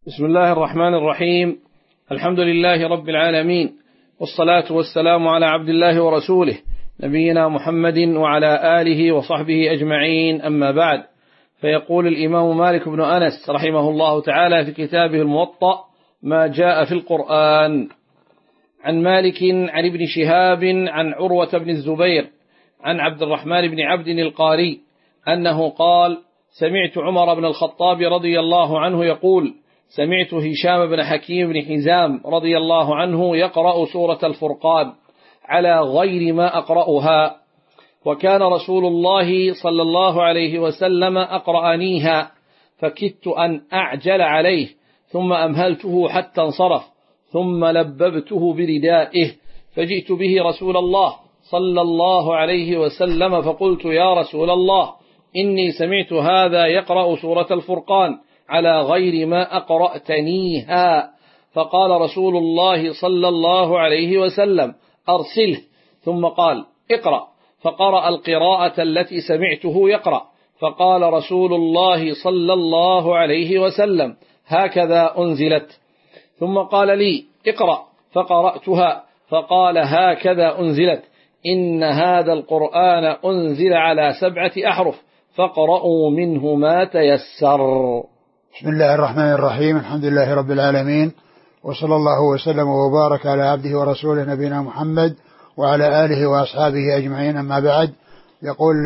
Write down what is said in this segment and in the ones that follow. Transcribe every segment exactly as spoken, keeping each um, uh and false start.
بسم الله الرحمن الرحيم. الحمد لله رب العالمين، والصلاة والسلام على عبد الله ورسوله نبينا محمد وعلى آله وصحبه أجمعين، أما بعد. فيقول الإمام مالك بن أنس رحمه الله تعالى في كتابه الموطأ: ما جاء في القرآن. عن مالك عن ابن شهاب عن عروة بن الزبير عن عبد الرحمن بن عبد القاري أنه قال: سمعت عمر بن الخطاب رضي الله عنه يقول: سمعت هشام بن حكيم بن حزام رضي الله عنه يقرأ سورة الفرقان على غير ما أقرأها، وكان رسول الله صلى الله عليه وسلم أقرأنيها، فكدت أن أعجل عليه، ثم أمهلته حتى انصرف، ثم لببته بردائه، فجئت به رسول الله صلى الله عليه وسلم فقلت: يا رسول الله، إني سمعت هذا يقرأ سورة الفرقان على غير ما أقرأتنيها. فقال رسول الله صلى الله عليه وسلم: أرسله. ثم قال: اقرأ. فقرأ القراءة التي سمعته يقرأ، فقال رسول الله صلى الله عليه وسلم: هكذا أنزلت. ثم قال لي: اقرأ. فقرأتها، فقال: هكذا أنزلت. إن هذا القرآن أنزل على سبعة أحرف، فاقرأوا منه ما تيسر. بسم الله الرحمن الرحيم. الحمد لله رب العالمين، وصلى الله وسلم وبارك على عبده ورسوله نبينا محمد وعلى آله وأصحابه أجمعين، أما بعد. يقول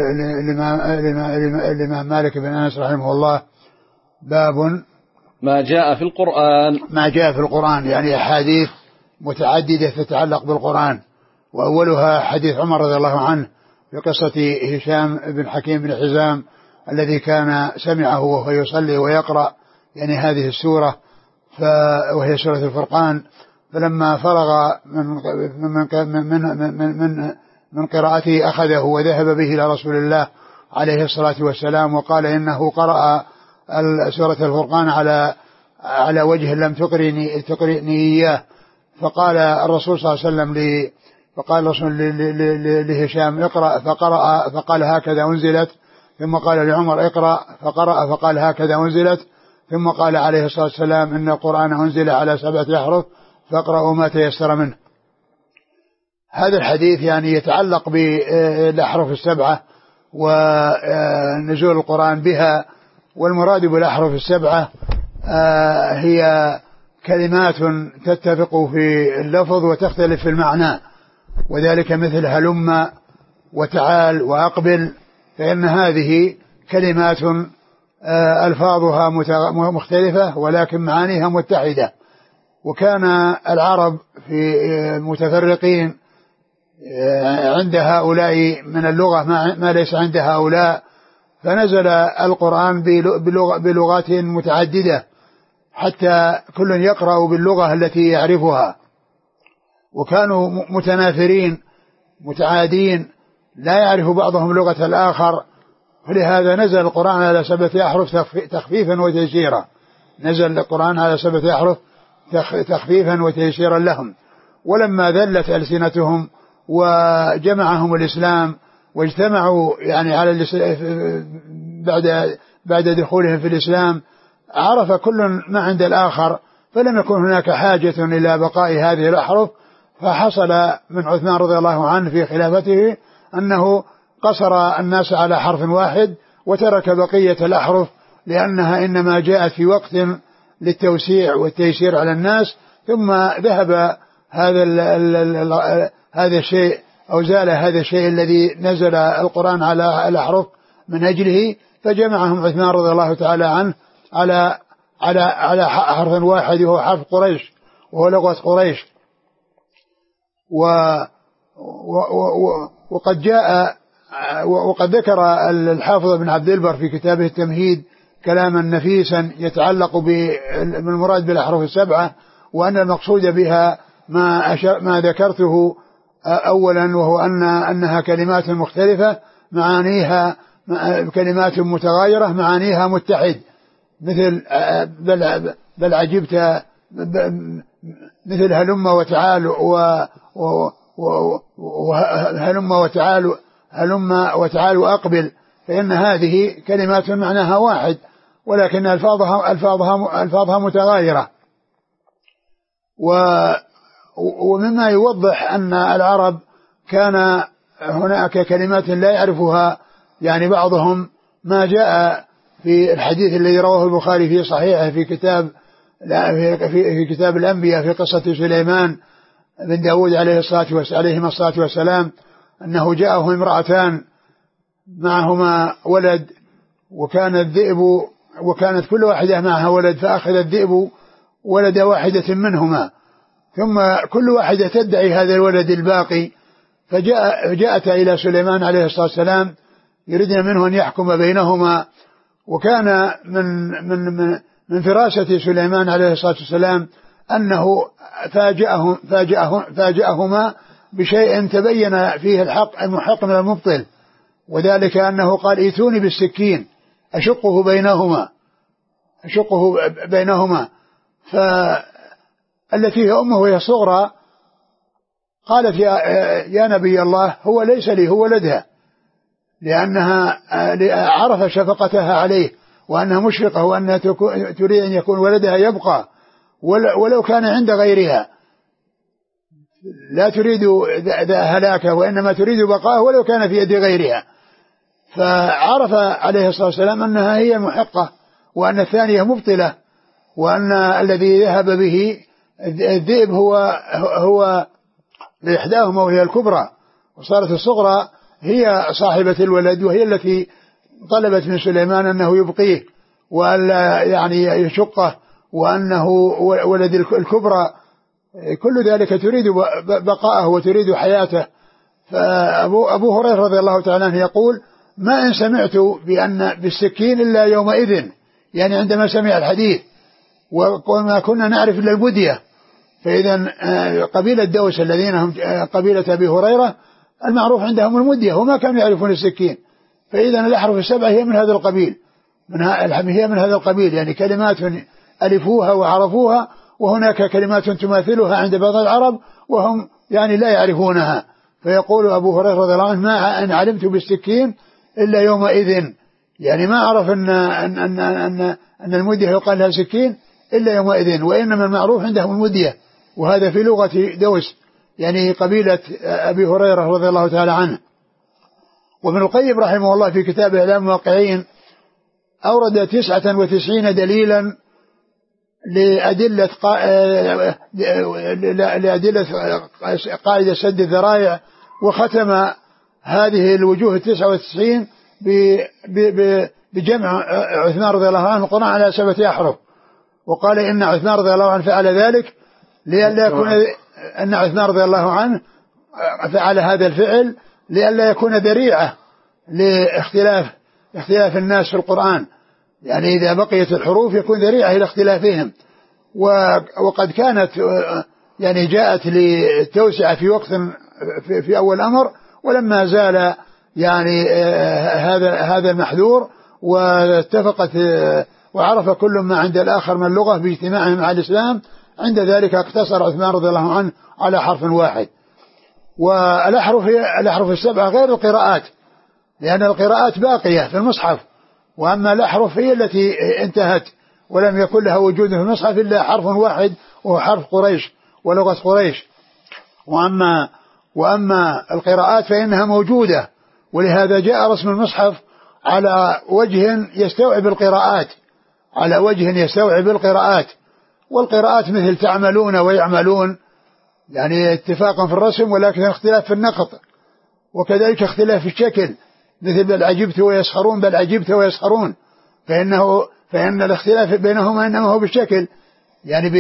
الإمام مالك بن أنس رحمه الله: باب ما جاء في القرآن. ما جاء في القرآن، يعني أحاديث متعددة تتعلق بالقرآن، وأولها حديث عمر رضي الله عنه في قصة هشام بن حكيم بن حزام الذي كان سمعه وهو يصلي ويقرأ يعني هذه السورة، وهي سورة الفرقان. فلما فرغ من من من من من, من قراءته أخذه وذهب به إلى رسول الله عليه الصلاة والسلام، وقال إنه قرأ سورة الفرقان على على وجه لم تقرني تقرني إياه. فقال الرسول صلى الله عليه وسلم لي فقال الرسول لهشام: اقرأ. فقرأ فقال: هكذا أنزلت. ثم قال لعمر: اقرأ. فقرأ فقال: هكذا أنزلت. ثم قال عليه الصلاة والسلام: إن القرآن أنزل على سبعة أحرف، فاقرأوا ما تيسر منه. هذا الحديث يعني يتعلق بالأحرف السبعة ونزول القرآن بها، والمراد بالأحرف السبعة هي كلمات تتفق في اللفظ وتختلف في المعنى، وذلك مثل هلم وتعال وأقبل، فإن هذه كلمات ألفاظها مختلفة ولكن معانيها متحدة. وكان العرب في متفرقين عند هؤلاء من اللغة ما ليس عند هؤلاء، فنزل القرآن بلغات متعددة حتى كل يقرأ باللغة التي يعرفها، وكانوا متنافرين متعادين لا يعرف بعضهم لغة الآخر، فلهذا نزل القرآن على سبعة أحرف تخفيفا وتيسيرا. نزل القرآن على سبعة أحرف تخفيفا وتيسيرا لهم. ولما ذلت ألسنتهم وجمعهم الإسلام واجتمعوا يعني على بعد بعد دخولهم في الإسلام، عرف كل ما عند الآخر، فلم يكن هناك حاجة إلى بقاء هذه الأحرف. فحصل من عثمان رضي الله عنه في خلافته أنه قصر الناس على حرف واحد وترك بقية الأحرف، لأنها إنما جاءت في وقت للتوسيع والتيسير على الناس، ثم ذهب هذا ال ال ال هذا الشيء أو زال هذا الشيء الذي نزل القرآن على الأحرف من أجله، فجمعهم عثمان رضي الله تعالى عنه على على على حرف واحد، وهو حرف قريش، وهو لغة قريش. و وقد جاء وقد ذكر الحافظ ابن عبد البر في كتابه التمهيد كلاما نفيسا يتعلق بالمراد بالأحرف السبعة، وأن المقصود بها ما ما ذكرته أولا، وهو أن أنها كلمات مختلفة معانيها كلمات متغايرة معانيها متحد، مثل بل, بل عجبت مثل هلم وتعال وهلم وتعال هلم وتعال وأقبل، فإن هذه كلمات معناها واحد، ولكن ألفاظها, ألفاظها, ألفاظها متغايرة. ومما يوضح أن العرب كان هناك كلمات لا يعرفها يعني بعضهم، ما جاء في الحديث الذي رواه البخاري في صحيحه في كتاب في كتاب الأنبياء في قصة سليمان بن داود عليه الصلاة عليهما الصلاة والسلام، أنه جاءه امرأتان معهما ولد، وكان الذئب وكانت كل واحدة معها ولد، فأخذ الذئب ولد واحدة منهما، ثم كل واحدة تدعي هذا الولد الباقي، فجاء جاءت إلى سليمان عليه الصلاة والسلام يريدنا منه أن يحكم بينهما. وكان من من من, من فراسة سليمان عليه الصلاة والسلام أنه فاجأهم فاجأهم فاجأهما بشيء تبين فيه الحق المحق من المبطل، وذلك أنه قال ائتوني بالسكين أشقه بينهما أشقه بينهما فالتي هي أمه وهي صغرى قالت يا, يا نبي الله هو ليس لي هو ولدها، لأنها عرف شفقتها عليه وأنها مشفقة وأنها تريد أن يكون ولدها يبقى ولو كان عند غيرها، لا تريد هلاكه وإنما تريد بقاءه ولو كان في يد غيرها. فعرف عليه الصلاة والسلام أنها هي المحقة وأن الثانية مبطلة، وأن الذي ذهب به الذئب هو هو لإحداهما وهي الكبرى، وصارت الصغرى هي صاحبة الولد وهي التي طلبت من سليمان أنه يبقيه وألا يعني يشقه وأنه ولد الكبرى، كل ذلك تريد بقاءه وتريد حياته. فأبو أبو هريرة رضي الله تعالى عنه يقول ما إن سمعت بأن بالسكين إلا يومئذ، يعني عندما سمع الحديث، وما كنا نعرف إلا البدية. فإذا قبيلة دوس الذين هم قبيلة أبي هريرة المعروف عندهم المدية وما كانوا يعرفون السكين، فإذا الأحرف السبعة هي من هذا القبيل من هي من هذا القبيل يعني كلمات ألفوها وعرفوها، وهناك كلمات تماثلها عند بعض العرب وهم يعني لا يعرفونها. فيقول أبو هريرة رضي الله عنه ما أن علمت بالسكين إلا يومئذ، يعني ما عرف أن, أن, أن, أن, أن المدية يقال لها سكين إلا يومئذ، وإنما المعروف عندهم المدية، وهذا في لغة دوس يعني قبيلة أبي هريرة رضي الله تعالى عنه. وابن القيم رحمه الله في كتاب إعلام الواقعين أورد تسعة وتسعين دليلا لأدلة لأدلة قاعدة سد الذرائع، وختم هذه الوجوه التسعة وتسعين بجمع عثمان رضي الله عنه القرآن على سبعة أحرف، وقال إن عثمان رضي الله عنه فعل ذلك لئلا يكون أن عثمان رضي الله عنه فعل هذا الفعل لئلا يكون ذريعة لاختلاف اختلاف الناس في القرآن، يعني إذا بقيت الحروف يكون ذريعة إلى اختلافهم. وقد كانت يعني جاءت للتوسعة في وقت في أول أمر، ولما زال يعني هذا هذا المحذور واتفقت وعرف كل ما عند الآخر من اللغة باجتماعهم مع الإسلام، عند ذلك اقتصر عثمان رضي الله عنه على حرف واحد. والأحرف هي الأحرف السبعة غير القراءات، لأن القراءات باقية في المصحف، وأما الأحرف هي التي انتهت ولم يكن لها وجود في المصحف إلا حرف واحد وهو حرف قريش ولغة قريش. وأما وأما القراءات فإنها موجودة، ولهذا جاء رسم المصحف على وجه يستوعب القراءات على وجه يستوعب القراءات والقراءات مثل تعملون ويعملون، يعني اتفاقا في الرسم ولكن اختلاف في النقط، وكذلك اختلاف في الشكل مثل بل عجبت ويسخرون بل عجبت ويسخرون، فإنه فإن الاختلاف بينهما إنما هو بالشكل، يعني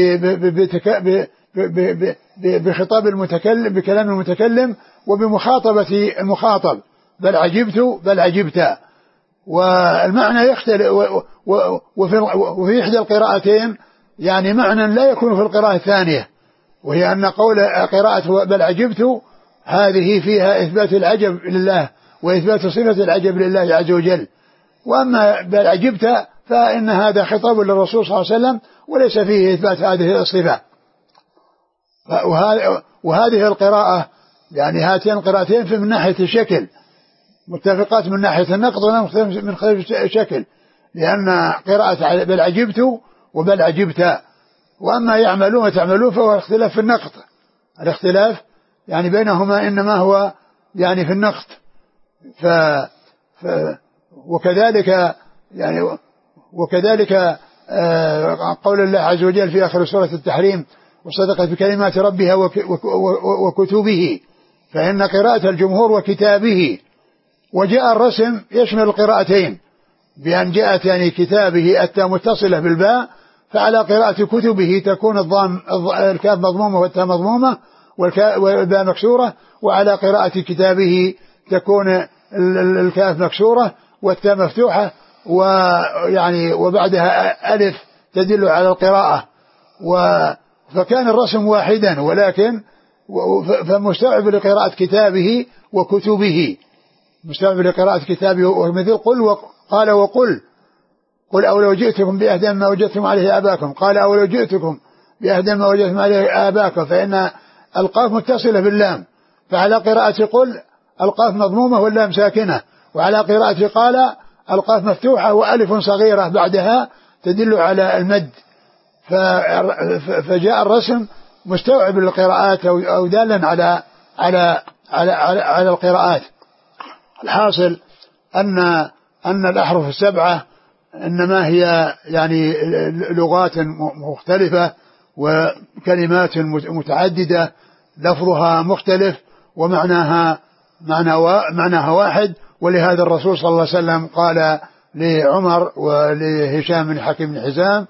بخطاب المتكلم بكلام المتكلم وبمخاطبة المخاطب، بل عجبت بل عجبت، والمعنى يختلف. وفي إحدى القراءتين يعني معنى لا يكون في القراءة الثانية، وهي أن قول قراءة بل عجبت هذه فيها إثبات العجب لله وإثبات صفة العجب لله عز وجل، وأما بل عجبت فإن هذا خطاب للرسول صلى الله عليه وسلم وليس فيه إثبات هذه الصفة. وهذه القراءة يعني هاتين القراءتين من ناحية الشكل متفقات من ناحية النقد ولا من خلف الشكل، لأن قراءة بل عجبت وبل عجبت، وأما يعملون وتعملون فهو اختلاف في النقط. الاختلاف يعني بينهما إنما هو يعني في النقط. ف... ف... وكذلك يعني وكذلك آه قول الله عز وجل في آخر سورة التحريم وصدقت بكلمات ربها وك... وك... وكتبه، فإن قراءة الجمهور وكتابه. وجاء الرسم يشمل القراءتين بأن جاءت يعني كتابه التاء متصلة بالباء، فعلى قراءة كتبه تكون الضام الكاف مضمومة والتاء مضمومة والباء مكسورة، وعلى قراءة كتابه تكون الكاف مكسورة والتاء مفتوحة، ويعني وبعدها ألف تدل على القراءة. فكان الرسم واحدا، ولكن فمستوعب لقراءة كتابه وكتبه، مستوعب لقراءة كتابه. ومثل قل وقال وقل قل أو لو جئتكم بأهدى ما وجدتم عليه آباكم، قال أو لو جئتكم بأهدى ما وجدتم عليه آباكم، فإن القاف متصلة باللام، فعلى قراءة قل القاف مضمومة واللام ساكنة، وعلى قراءة قال القاف مفتوحة وألف صغيرة بعدها تدل على المد. فجاء الرسم مستوعب للقراءات أو دالا على على على على, على القراءات. الحاصل أن أن الأحرف السبعة إنما هي يعني لغات مختلفة وكلمات متعددة لفظها مختلف ومعناها معناها واحد. ولهذا الرسول صلى الله عليه وسلم قال لعمر ولهشام بن حكيم بن حزام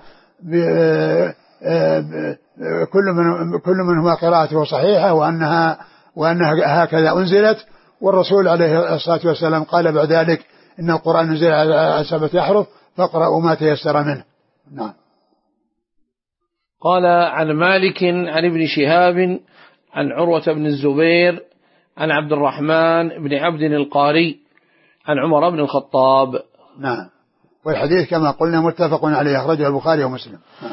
كل من كل منهما قراءته صحيحة وأنها وأنها هكذا أنزلت. والرسول عليه الصلاة والسلام قال بعد ذلك إن القرآن نزل على سبعة أحرف فاقرأوا ما تيسر منه. نعم. قال عن مالك عن ابن شهاب عن عروة بن الزبير عن عبد الرحمن بن عبد القاري عن عمر بن الخطاب. نعم. والحديث كما قلنا متفق عليه، أخرجه البخاري ومسلم. نعم.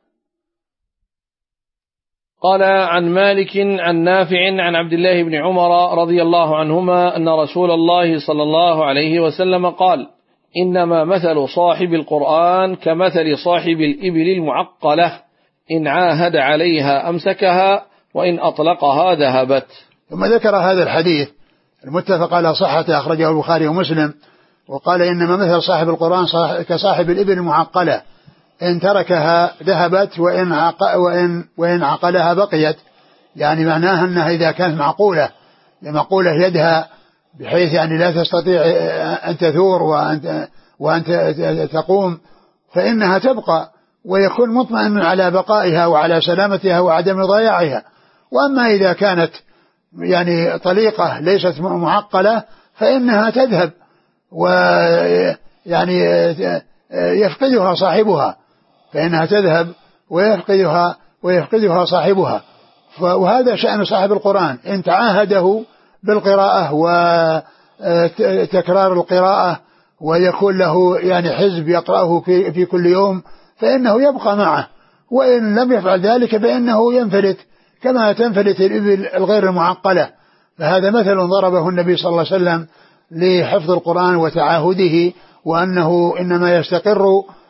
قال عن مالك عن نافع عن عبد الله بن عمر رضي الله عنهما أن رسول الله صلى الله عليه وسلم قال إنما مثل صاحب القرآن كمثل صاحب الإبل المعقلة إن عاهد عليها أمسكها وإن أطلقها ذهبت. ثم ذكر هذا الحديث المتفق على صحته، أخرجه البخاري ومسلم، وقال إنما مثل صاحب القرآن كصاحب الإبل المعقلة إن تركها ذهبت وإن, عق وإن, وإن عقلها بقيت. يعني معناها أنها إذا كانت معقولة معقولة يدها بحيث يعني لا تستطيع أن تثور وأن, وأن تقوم فإنها تبقى ويكون مطمئن على بقائها وعلى سلامتها وعدم ضياعها. وأما إذا كانت يعني طليقة ليست معقلة فإنها تذهب ويعني يفقدها صاحبها فإنها تذهب ويفقدها ويفقدها صاحبها. وهذا شأن صاحب القرآن، إن تعاهده بالقراءة وتكرار القراءة ويكون له يعني حزب يقرأه في, في كل يوم فإنه يبقى معه، وإن لم يفعل ذلك فإنه ينفلت كما تنفلت الإبل الغير المعقلة. فهذا مثل ضربه النبي صلى الله عليه وسلم لحفظ القرآن وتعاهده، وأنه إنما يستقر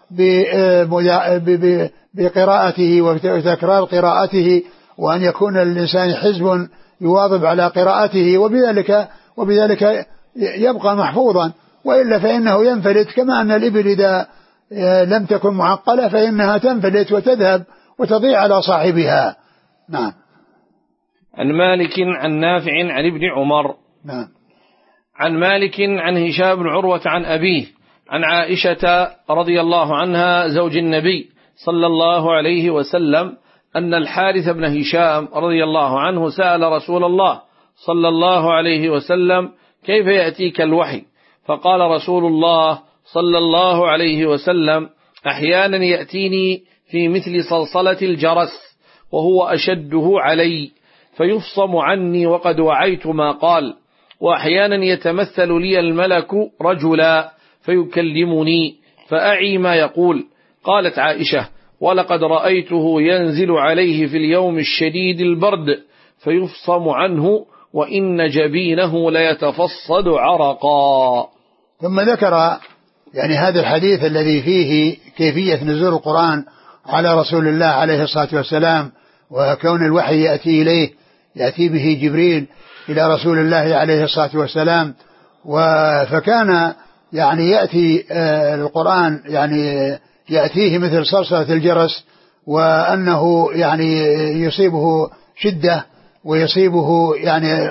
بقراءته وتكرار قراءته، وأن يكون الإنسان حزب يواظب على قراءته وبذلك وبذلك يبقى محفوظا، وإلا فإنه ينفلت كما أن الإبل إذا لم تكن معقلة فإنها تنفلت وتذهب وتضيع على صاحبها. نعم. عن مالك عن نافع عن ابن عمر. نعم. عن مالك عن هشام بن عروة عن أبيه عن عائشة رضي الله عنها زوج النبي صلى الله عليه وسلم أن الحارث بن هشام رضي الله عنه سأل رسول الله صلى الله عليه وسلم كيف يأتيك الوحي؟ فقال رسول الله صلى الله عليه وسلم أحيانا يأتيني في مثل صلصلة الجرس وهو أشده علي فيفصم عني وقد وعيت ما قال، وأحيانا يتمثل لي الملك رجلا فيكلمني فأعي ما يقول. قالت عائشة ولقد رأيته ينزل عليه في اليوم الشديد البرد فيفصم عنه وإن جبينه ليتفصد عرقا. ثم ذكر يعني هذا الحديث الذي فيه كيفية نزول القرآن على رسول الله عليه الصلاة والسلام، وكون الوحي يأتي إليه يأتي به جبريل إلى رسول الله عليه الصلاة والسلام، فكان يعني يأتي القرآن يعني يأتيه مثل صلصلة الجرس، وأنه يعني يصيبه شدة ويصيبه يعني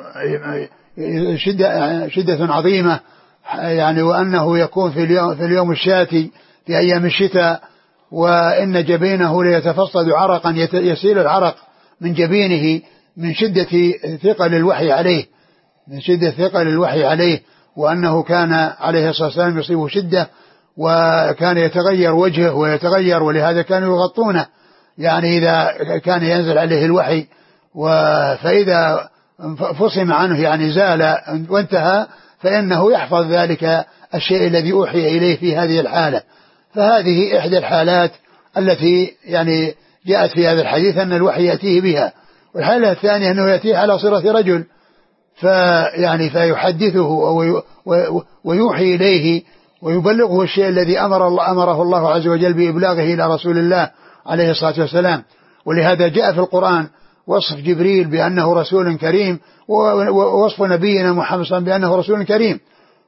شدة, شدة عظيمة يعني، وأنه يكون في اليوم, في اليوم الشاتي في أيام الشتاء، وإن جبينه ليتفصد عرقا يسيل العرق من جبينه من شدة ثقل الوحي عليه من شدة ثقل الوحي عليه وأنه كان عليه الصلاة والسلام يصيبه شدة، وكان يتغير وجهه ويتغير، ولهذا كانوا يغطونه يعني إذا كان ينزل عليه الوحي، فإذا فصم عنه يعني زال وانتهى فإنه يحفظ ذلك الشيء الذي أوحي إليه في هذه الحالة. فهذه إحدى الحالات التي يعني جاءت في هذا الحديث أن الوحي يأتيه بها. والحالة الثانية أنه يأتيه على صورة رجل فيعني فيحدثه ويوحي إليه ويبلغه الشيء الذي أمر الله أمره الله عز وجل بإبلاغه إلى رسول الله عليه الصلاة والسلام. ولهذا جاء في القرآن وصف جبريل بأنه رسول كريم، ووصف نبينا محمد صلى الله عليه وسلم بأنه رسول كريم.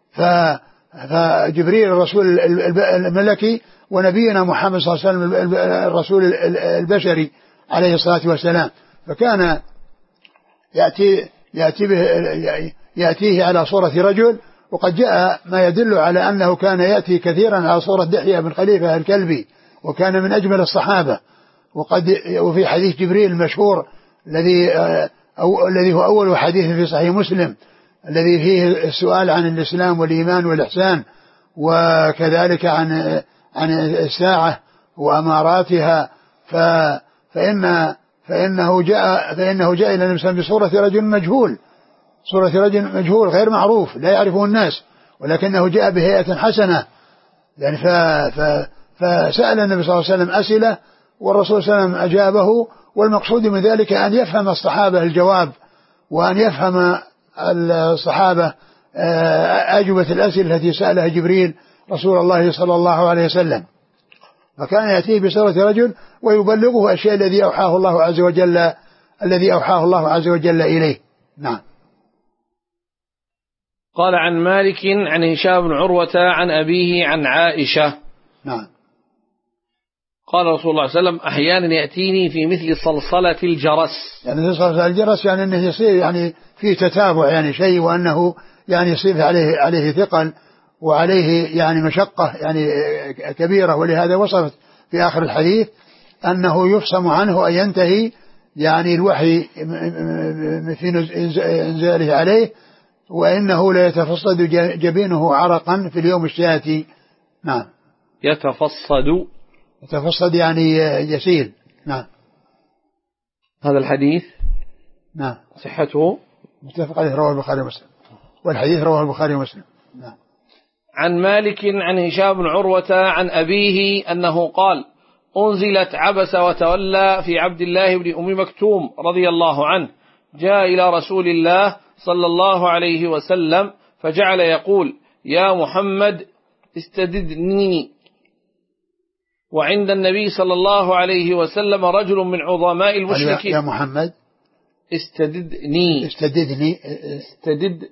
فجبريل الرسول الملكي، ونبينا محمد صلى الله عليه وسلم الرسول البشري عليه الصلاة والسلام. فكان يأتي يأتي به يأتيه على صورة رجل، وقد جاء ما يدل على أنه كان يأتي كثيرا على صورة دحية بن خليفة الكلبي، وكان من أجمل الصحابة. وقد وفي حديث جبريل المشهور الذي أو الذي هو أول حديث في صحيح مسلم الذي فيه السؤال عن الإسلام والإيمان والإحسان، وكذلك عن عن الساعة وأماراتها، فإن فإنه جاء فإنه جاء إلى النبي صلى الله عليه وسلم بصورة رجل مجهول صورة رجل مجهول غير معروف لا يعرفه الناس، ولكنه جاء بهيئة حسنة يعني ف ف فسأل النبي صلى الله عليه وسلم أسئلة، والرسول صلى الله عليه وسلم أجابه. والمقصود من ذلك أن يفهم الصحابة الجواب، وأن يفهم الصحابة أجوبة الأسئلة التي سألها جبريل رسول الله صلى الله عليه وسلم. فكان يأتيه بصورة رجل ويبلغه الشيء الذي أوحاه الله عز وجل الذي أوحاه الله عز وجل إليه. نعم. قال عن مالك عن هشام بن عروة عن أبيه عن عائشة. نعم. قال رسول الله صلى الله عليه وسلم أحيانا يأتيني في مثل صلصلة الجرس. يعني صلصلة الجرس يعني أنه يصير يعني في تتابع يعني شيء، وأنه يعني يصير عليه عليه ثقل وعليه يعني مشقة يعني كبيرة. ولهذا وصفت في آخر الحديث أنه يفصم عنه أن ينتهي يعني الوحي في إنزاله عليه، وإنه لا يتفصد جبينه عرقا في اليوم الشاتي. نعم. يتفصد يتفصد يعني يسيل. نعم. هذا الحديث نعم صحته متفق عليه رواه البخاري ومسلم، والحديث رواه البخاري ومسلم. نعم. عن مالك عن هشام بن عروة عن أبيه أنه قال أنزلت عبس وتولى في عبد الله بن أم مكتوم رضي الله عنه، جاء إلى رسول الله صلى الله عليه وسلم فجعل يقول يا محمد استددني. وعند النبي صلى الله عليه وسلم رجل من عظماء المشركين. يا محمد استددني استددني استدد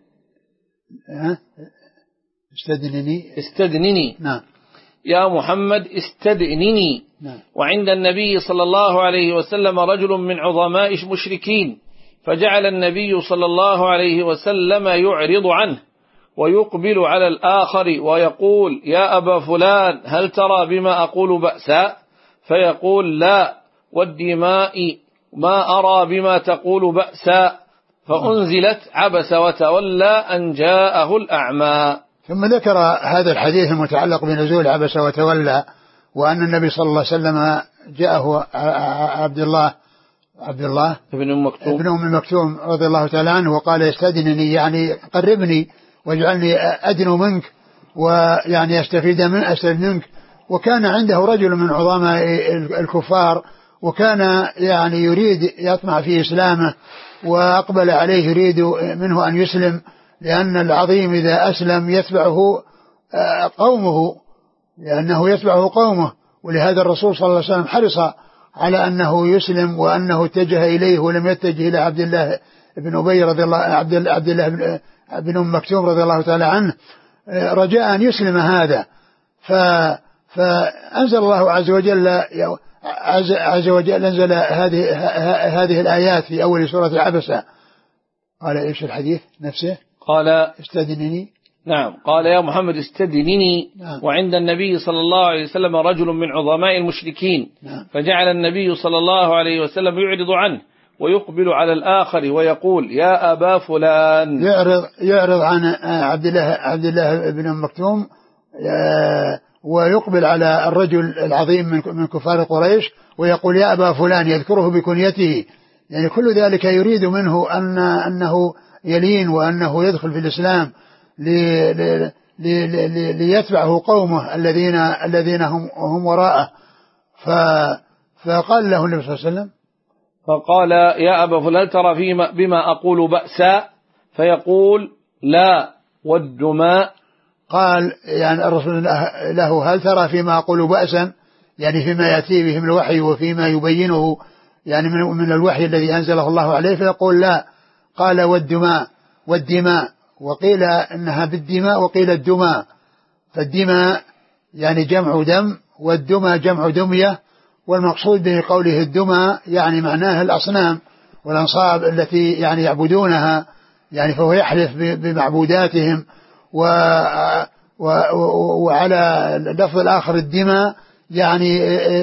استدنني استدنني نعم. يا محمد استدنني. نعم. وعند النبي صلى الله عليه وسلم رجل من عظماء المشركين، فجعل النبي صلى الله عليه وسلم يعرض عنه ويقبل على الآخر ويقول يا أبا فلان هل ترى بما أقول بأسا؟ فيقول لا والدماء ما أرى بما تقول بأسا. فأنزلت عبس وتولى أن جاءه الأعمى. ثم ذكر هذا الحديث المتعلق بنزول عبس وتولى، وأن النبي صلى الله عليه وسلم جاءه عبد الله عبد الله ابن أم مكتوم ابن أم مكتوم رضي الله تعالى عنه، وقال استدنني يعني قربني واجعلني أدنو منك ويعني أستفيد من أستفيد منك. وكان عنده رجل من عظماء الكفار، وكان يعني يريد يطمع في إسلامه، وأقبل عليه يريد منه أن يسلم، لأن العظيم إذا أسلم يتبعه قومه، لأنه يتبعه قومه، ولهذا الرسول صلى الله عليه وسلم حرص على أنه يسلم، وأنه اتجه إليه ولم يتجه إلى عبد الله بن أبي رضي الله عبد عبد الله بن, بن أم مكتوم رضي الله تعالى عنه، رجاء أن يسلم هذا. ف فأنزل الله عز وجل عز, عز وجل أنزل هذه هذه الآيات في أول سورة عبسة. قال إيش الحديث نفسه؟ قال استدنني. نعم، قال يا محمد استدنني. نعم. وعند النبي صلى الله عليه وسلم رجل من عظماء المشركين. نعم. فجعل النبي صلى الله عليه وسلم يعرض عنه ويقبل على الآخر ويقول يا أبا فلان. يعرض يعرض عن عبد الله عبد الله بن أم مكتوم، ويقبل على الرجل العظيم من من كفار قريش ويقول يا أبا فلان، يذكره بكنيته. يعني كل ذلك يريد منه أن أنه يلين وأنه يدخل في الإسلام لي لي لي ليتبعه قومه الذين الذين هم هم وراءه. فقال له النبي صلى الله عليه وسلم، فقال يا أبا فلان ترى فيما بما أقول بأسا؟ فيقول لا والدماء. قال يعني الرسول له هل ترى فيما أقول بأسا، يعني فيما يأتي به من الوحي وفيما يبينه يعني من من الوحي الذي أنزله الله عليه؟ فيقول لا. قال والدماء والدماء، وقيل إنها بالدماء وقيل الدماء. فالدماء يعني جمع دم، والدماء جمع دمية، والمقصود به قوله الدماء يعني معناه الأصنام والأنصاب التي يعني يعبدونها، يعني فهو يحلف بمعبوداتهم. و وعلى اللفظ الآخر الدماء يعني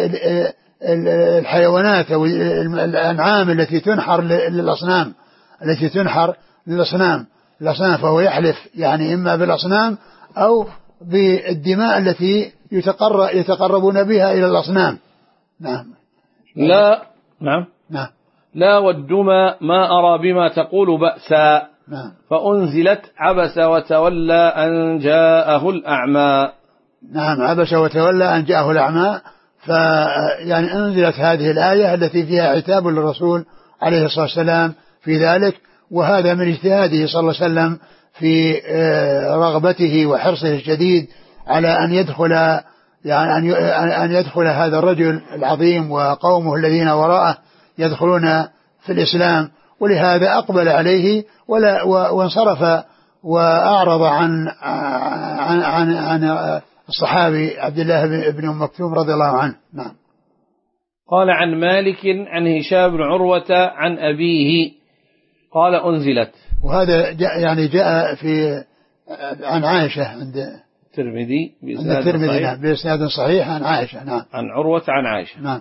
الحيوانات أو الأنعام التي تنحر للأصنام التي تنحر للأصنام الأصنام فهو يحلف يعني إما بالأصنام أو بالدماء التي يتقرب يتقربون بها إلى الأصنام. نعم. لا نعم نعم لا والدماء ما أرى بما تقول بأسا. نعم. فأنزلت عبس وتولى أن جاءه الأعمى. نعم، عبس وتولى أن جاءه الأعمى. فيعني أنزلت هذه الآية التي فيها عتاب للرسول عليه الصلاة والسلام في ذلك، وهذا من اجتهاده صلى الله عليه وسلم في رغبته وحرصه الشديد على أن يدخل يعني أن يدخل هذا الرجل العظيم وقومه الذين وراءه يدخلون في الإسلام، ولهذا أقبل عليه ولا وانصرف وأعرض عن عن عن, عن الصحابي عبد الله بن أم مكتوم رضي الله عنه. نعم. قال عن مالك عن هشام بن عروة عن أبيه قال أنزلت. وهذا جاء يعني جاء في عن عائشة عند الترمذي بإسناد صحيح عن عائشة. نعم. عن عروة عن عائشة. نعم.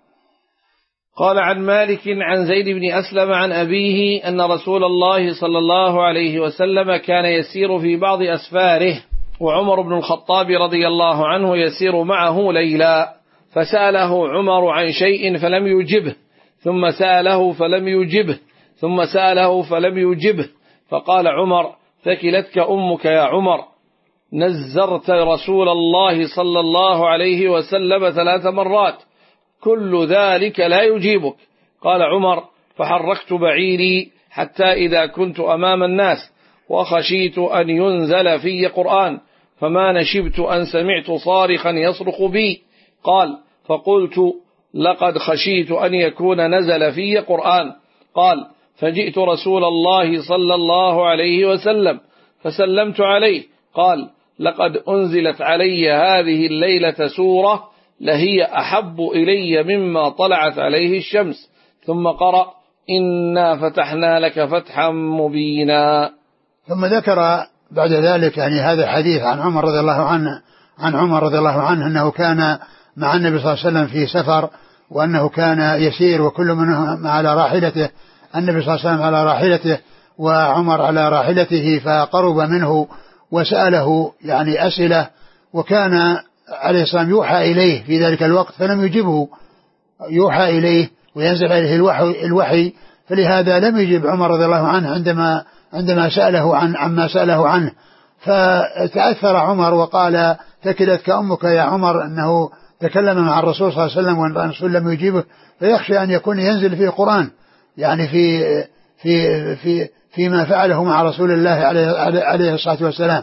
قال عن مالك عن زيد بن أسلم عن أبيه أن رسول الله صلى الله عليه وسلم كان يسير في بعض أسفاره وعمر بن الخطاب رضي الله عنه يسير معه ليلا، فسأله عمر عن شيء فلم يجبه، ثم سأله فلم يجبه، ثم سأله فلم يجبه، فقال عمر ثكلتك أمك يا عمر، نزرت رسول الله صلى الله عليه وسلم ثلاث مرات كل ذلك لا يجيبك. قال عمر فحركت بعيري حتى إذا كنت أمام الناس وخشيت أن ينزل في قرآن فما نشبت أن سمعت صارخا يصرخ بي. قال فقلت لقد خشيت أن يكون نزل في قرآن. قال فجئت رسول الله صلى الله عليه وسلم فسلمت عليه. قال لقد أنزلت علي هذه الليلة سورة لهي أحب إلي مما طلعت عليه الشمس. ثم قرأ إنا فتحنا لك فتحا مبينا. ثم ذكر بعد ذلك يعني هذا الحديث عن عمر رضي الله عنه عن عمر رضي الله عنه أنه كان مع النبي صلى الله عليه وسلم في سفر، وأنه كان يسير وكل منهم على راحلته، النبي صلى الله عليه وسلم على راحلته وعمر على راحلته، فقرب منه وسأله يعني أسئلة، وكان عليه السلام يوحى إليه في ذلك الوقت فلم يجبه، يوحى إليه وينزل عليه الوحي, الوحي فلهذا لم يجب عمر رضي الله عنه عندما عندما سأله عن عما سأله عنه. فتأثر عمر وقال ثكلتك أمك يا عمر، أنه تكلم مع الرسول صلى الله عليه وسلم والرسول لم يجيبه، فيخشى أن يكون ينزل فيه قرآن يعني في في في فيما فعله مع رسول الله عليه, عليه الصلاة والسلام.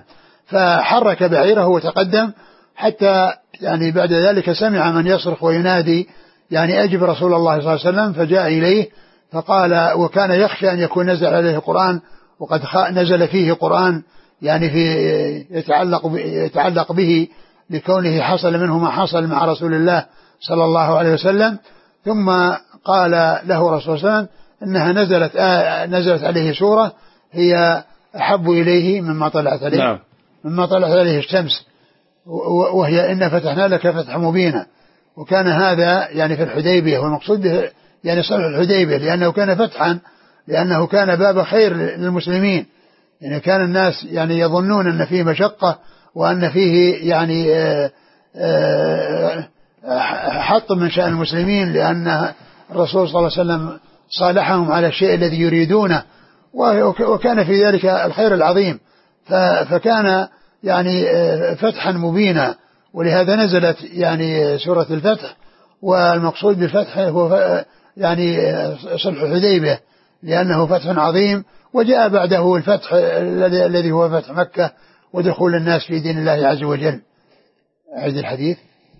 فحرك بعيره وتقدم حتى يعني بعد ذلك سمع من يصرخ وينادي يعني أجب رسول الله صلى الله عليه وسلم، فجاء إليه فقال، وكان يخشى أن يكون نزل عليه قرآن وقد نزل فيه قرآن يعني في يتعلق يتعلق به لكونه حصل منه ما حصل مع رسول الله صلى الله عليه وسلم. ثم قال له رسول الله صلى الله عليه وسلم إنها نزلت آه نزلت عليه سورة هي أحب إليه مما طلعت عليه نعم. مما طلعت عليه الشمس، وهي إن فتحنا لك فتح مبينا. وكان هذا يعني في الحديبية، والمقصود به يعني صلح الحديبية لأنه كان فتحا، لأنه كان باب خير للمسلمين. يعني كان الناس يعني يظنون أن فيه مشقة وأن فيه يعني آآ آآ حط من شأن المسلمين، لأن الرسول صلى الله عليه وسلم صالحهم على الشيء الذي يريدونه، وكان في ذلك الخير العظيم، فكان يعني فتحا مبينا. ولهذا نزلت يعني سورة الفتح، والمقصود بالفتح هو يعني صلح الحديبية لأنه فتح عظيم، وجاء بعده الفتح الذي هو فتح مكة ودخول الناس في دين الله عز وجل. أعيد الحديث.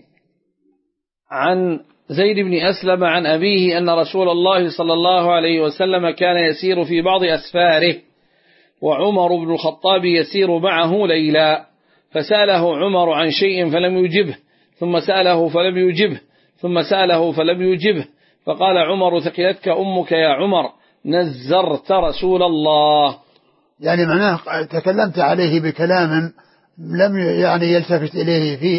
عن زيد بن أسلم عن أبيه أن رسول الله صلى الله عليه وسلم كان يسير في بعض أسفاره، وعمر بن الخطاب يسير معه ليلا، فسأله عمر عن شيء فلم يجبه، ثم سأله فلم يجبه، ثم سأله فلم يجبه، فقال عمر ثقلتك أمك يا عمر، نزرت رسول الله. يعني معناه تكلمت عليه بكلام لم يعني يلتفت إليه في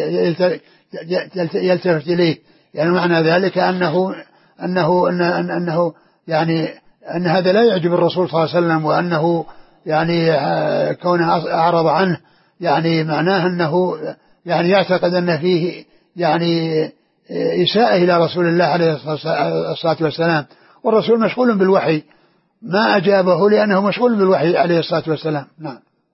يلتفت إليه، يعني معنى ذلك أنه أنه أنه, أنه يعني أن هذا لا يعجب الرسول صلى الله عليه وسلم، وأنه يعني كونه أعرض عنه يعني معناه أنه يعني يعتقد أن فيه يعني إساءة إلى رسول الله عليه الصلاة والسلام، والرسول مشغول بالوحي، ما أجابه لأنه مشغول بالوحي عليه الصلاة والسلام. نعم.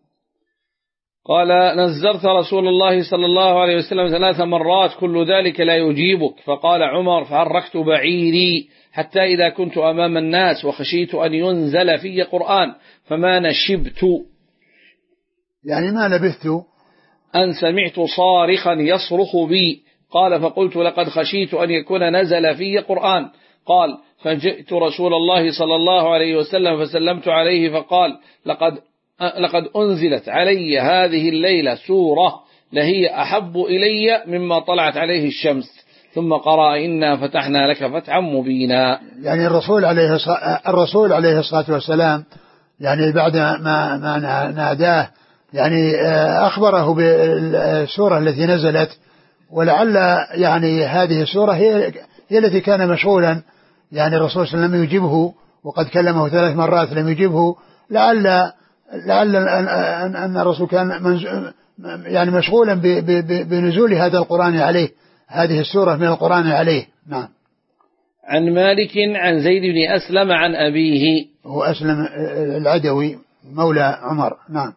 قال نزرت رسول الله صلى الله عليه وسلم ثلاث مرات كل ذلك لا يجيبك، فقال عمر فحركت بعيري حتى إذا كنت أمام الناس وخشيت أن ينزل في قرآن فما نشبت، يعني ما لبثت أن سمعت صارخا يصرخ بي. قال فقلت لقد خشيت أن يكون نزل في قرآن. قال فجئت رسول الله صلى الله عليه وسلم فسلمت عليه فقال لقد لقد أنزلت علي هذه الليلة سورة لهي أحب إلي مما طلعت عليه الشمس، ثم قرأ إنا فتحنا لك فتحا مبينا. يعني الرسول عليه الرسول عليه الصلاة والسلام يعني بعد ما ما ناداه يعني أخبره بالسورة التي نزلت، ولعل يعني هذه السورة هي هي التي كان مشغولا يعني الرسول صلى الله عليه وسلم يجيبه، وقد كلمه ثلاث مرات لم يجيبه، لعل لعل أن أن الرسول كان يعني مشغولا بنزول هذا القرآن عليه، هذه السورة من القرآن عليه. نعم. عن مالك عن زيد بن أسلم عن أبيه، هو أسلم العدوي مولى عمر. نعم.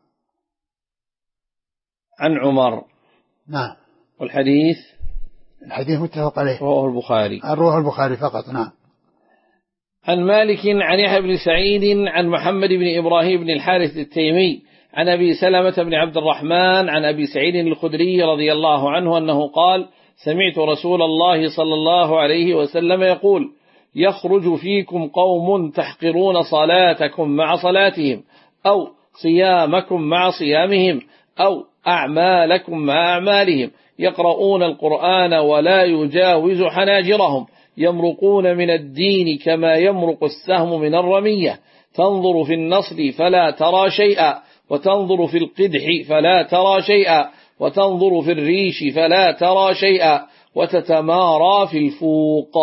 عن عمر. نعم. والحديث الحديث متفق عليه، رواه البخاري. رواه البخاري فقط. نعم. عن مالك عن يحيى بن سعيد عن محمد بن إبراهيم بن الحارث التيمي عن أبي سلمة بن عبد الرحمن عن أبي سعيد الخدري رضي الله عنه أنه قال سمعت رسول الله صلى الله عليه وسلم يقول يخرج فيكم قوم تحقرون صلاتكم مع صلاتهم، أو صيامكم مع صيامهم، أو أعمالكم مع أعمالهم، يقرؤون القرآن ولا يجاوز حناجرهم، يمرقون من الدين كما يمرق السهم من الرمية، تنظر في النصل فلا ترى شيئا، وتنظر في القدح فلا ترى شيئا، وتنظر في الريش فلا ترى شيئا، وتتمارى في الفوق.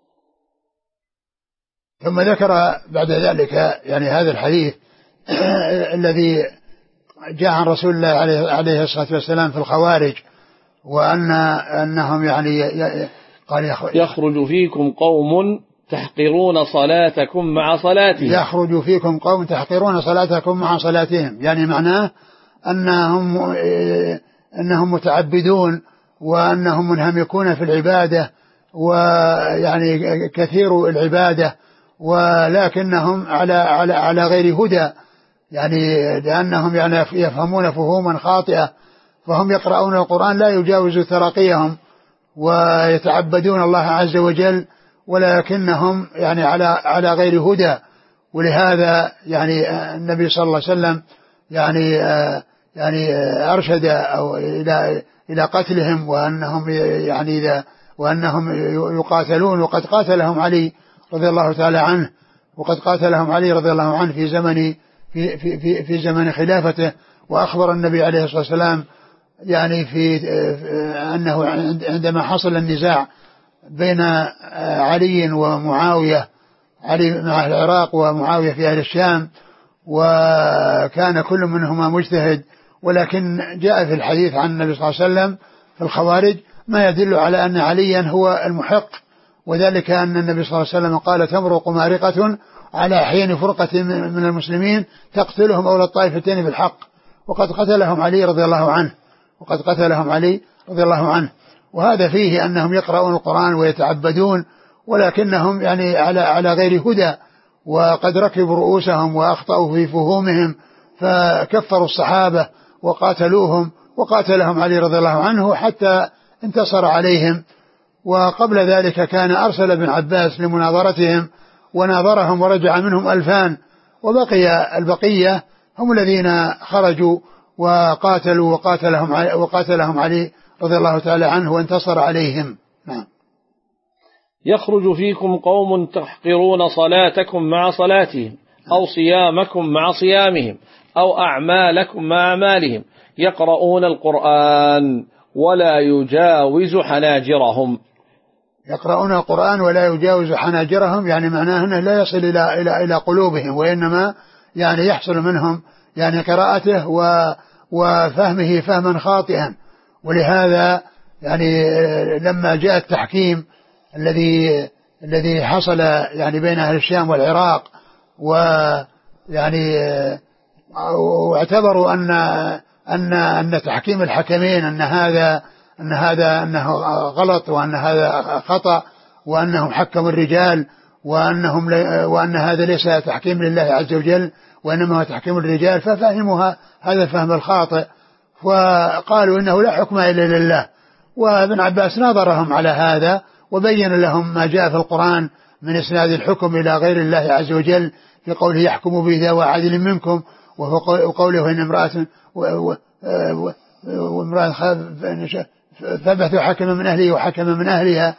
ثم ذكر بعد ذلك يعني هذا الحديث الذي جاء عن رسول الله عليه الصلاة والسلام في الخوارج، وأن أنهم يعني قال يخرج فيكم قوم تحقرون صلاتكم مع صلاتهم، يخرج فيكم قوم تحقرون صلاتكم مع صلاتهم، يعني معناه أنهم أنهم متعبدون وأنهم منهمكون في العبادة ويعني كثير العبادة، ولكنهم على على على غير هدى، يعني لأنهم يعني يفهمون فهوما خاطئة، فهم يقرؤون القرآن لا يجاوز تراقيهم ويتعبدون الله عز وجل، ولكنهم يعني على على غير هدى. ولهذا يعني النبي صلى الله عليه وسلم يعني يعني أرشد أو إلى إلى قتلهم، وأنهم يعني إذا وأنهم يقاتلون، وقد قاتلهم علي رضي الله تعالى عنه، وقد قاتلهم علي رضي الله عنه في زمن في في في زمن خلافته. وأخبر النبي عليه الصلاة والسلام يعني في أنه عندما حصل النزاع بين علي ومعاوية، علي مع العراق ومعاوية في أهل الشام، وكان كل منهما مجتهد، ولكن جاء في الحديث عن النبي صلى الله عليه وسلم في الخوارج ما يدل على أن عليا هو المحق، وذلك أن النبي صلى الله عليه وسلم قال: تمرق مارقة على حين فرقة من المسلمين تقتلهم أولى الطائفتين بالحق، وقد قتلهم علي رضي الله عنه وقد قتلهم علي رضي الله عنه. وهذا فيه أنهم يقرؤون القرآن ويتعبدون، ولكنهم يعني على على غير هدى، وقد ركبوا رؤوسهم وأخطأوا في فهومهم، فكفروا الصحابة وقاتلوهم، وقاتلهم علي رضي الله عنه حتى انتصر عليهم. وقبل ذلك كان أرسل ابن عباس لمناظرتهم وناظرهم ورجع منهم ألفان، وبقي البقية هم الذين خرجوا وقاتلوا وقاتلهم وقاتلهم علي رضي الله تعالى عنه وانتصر عليهم. نعم. يخرج فيكم قوم تحقرون صلاتكم مع صلاتهم، أو صيامكم مع صيامهم، أو أعمالكم مع أعمالهم، يقرؤون القرآن ولا يجاوز حناجرهم. يقرؤون القرآن ولا يجاوز حناجرهم، يعني معناه أنه لا يصل إلى إلى إلى قلوبهم، وإنما يعني يحصل منهم يعني قراءته وفهمه فهما خاطئا. ولهذا يعني لما جاء التحكيم الذي الذي حصل يعني بين أهل الشام والعراق، ويعني واعتبروا أن أن أن تحكيم الحكمين أن هذا أن هذا أنه غلط، وأن هذا خطأ، وأنهم حكموا الرجال، وأنهم وأن هذا ليس تحكيم لله عز وجل، وإنما هو تحكيم الرجال، ففهموا هذا الفهم الخاطئ، وقالوا إنه لا حكم إلا لله. وابن عباس ناظرهم على هذا وبين لهم ما جاء في القرآن من إسناد الحكم إلى غير الله عز وجل، في قوله: يحكم به ذو عدل منكم، وقوله: إن امرأة وامرأة فبثوا حكما من أهله وحكما من أهلها.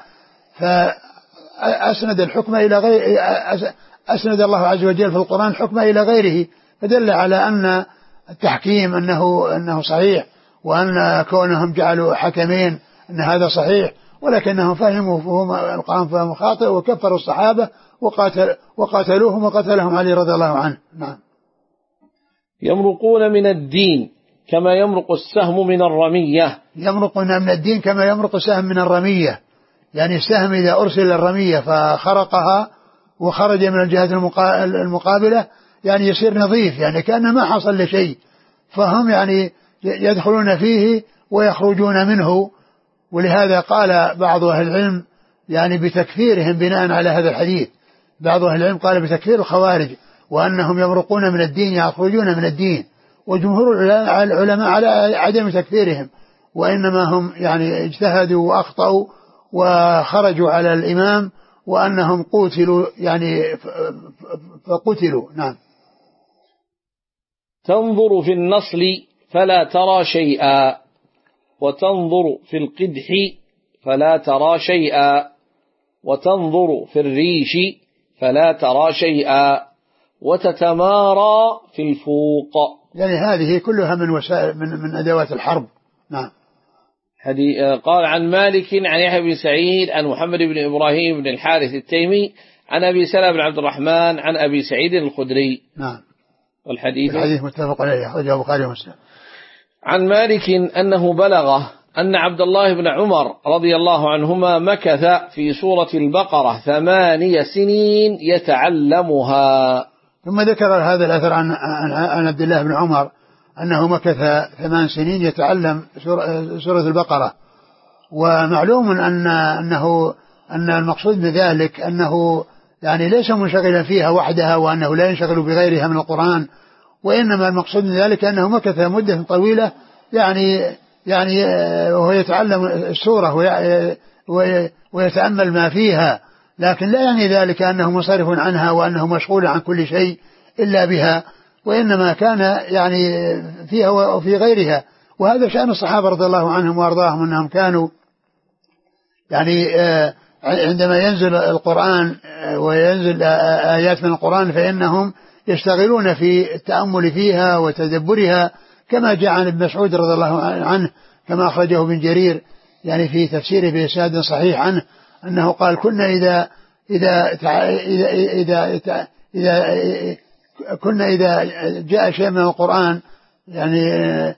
فأسند الحكم إلى غير أسند الله عز وجل في القرآن الحكم إلى غيره، فدل على أن التحكيم أنه أنه صحيح، وأن كونهم جعلوا حكمين أن هذا صحيح، ولكنهم فهموا فهم القرآن فهم خاطئ، وكفروا الصحابة وقاتل وقاتلوهم وقتلهم علي رضي الله عنه. نعم. يمرقون من الدين كما يمرق السهم من الرمية. يمرقون من الدين كما يمرق السهم من الرمية، يعني السهم إذا أرسل الرمية فخرقها وخرج من الجهة المقابلة يعني يصير نظيف، يعني كأنه ما حصل لشيء، فهم يعني يدخلون فيه ويخرجون منه. ولهذا قال بعض أهل العلم يعني بتكفيرهم بناء على هذا الحديث، بعض أهل العلم قال بتكفير الخوارج وأنهم يمرقون من الدين يخرجون من الدين، وجمهور العلماء على عدم تكفيرهم، وإنما هم يعني اجتهدوا وأخطأوا وخرجوا على الإمام، وأنهم قتلوا يعني فقتلوا. نعم. تنظر في النصل فلا ترى شيئا، وتنظر في القدح فلا ترى شيئا، وتنظر في الريش فلا ترى شيئا، وتتمارى في الفوق. يعني هذه كلها من وسائل من, من أدوات الحرب. نعم. قال عن مالك عن يحيى بن سعيد عن محمد بن إبراهيم بن الحارث التيمي عن أبي سلمة بن عبد الرحمن عن أبي سعيد الخدري. نعم. والحديث الحديث متفق عليه، أخرجه البخاري ومسلم. عن مالك أنه بلغه أن عبد الله بن عمر رضي الله عنهما مكث في سورة البقرة ثمانية سنين يتعلمها. ثم ذكر هذا الأثر عن, عن عبد الله بن عمر أنه مكث ثمان سنين يتعلم سورة البقرة. ومعلوم أن أنه أن المقصود بذلك أنه يعني ليس منشغلا فيها وحدها، وأنه لا ينشغل بغيرها من القرآن، وإنما المقصود من ذلك أنه مكث مدة طويلة يعني يعني وهو يتعلم السورة ويتأمل ما فيها، لكن لا يعني ذلك أنه منصرف عنها وأنه مشغول عن كل شيء إلا بها، وإنما كان يعني فيها وفي غيرها. وهذا شأن الصحابة رضي الله عنهم وأرضاهم، أنهم كانوا يعني عندما ينزل القرآن وينزل آيات من القرآن فإنهم يشتغلون في التأمل فيها وتدبرها، كما جاء عن ابن مسعود رضي الله عنه كما أخرجه ابن جرير يعني في تفسيره بإسناد صحيح عنه أنه قال: كنا إذا إذا إذا إذا, إذا كنا إذا جاء شيء من القرآن يعني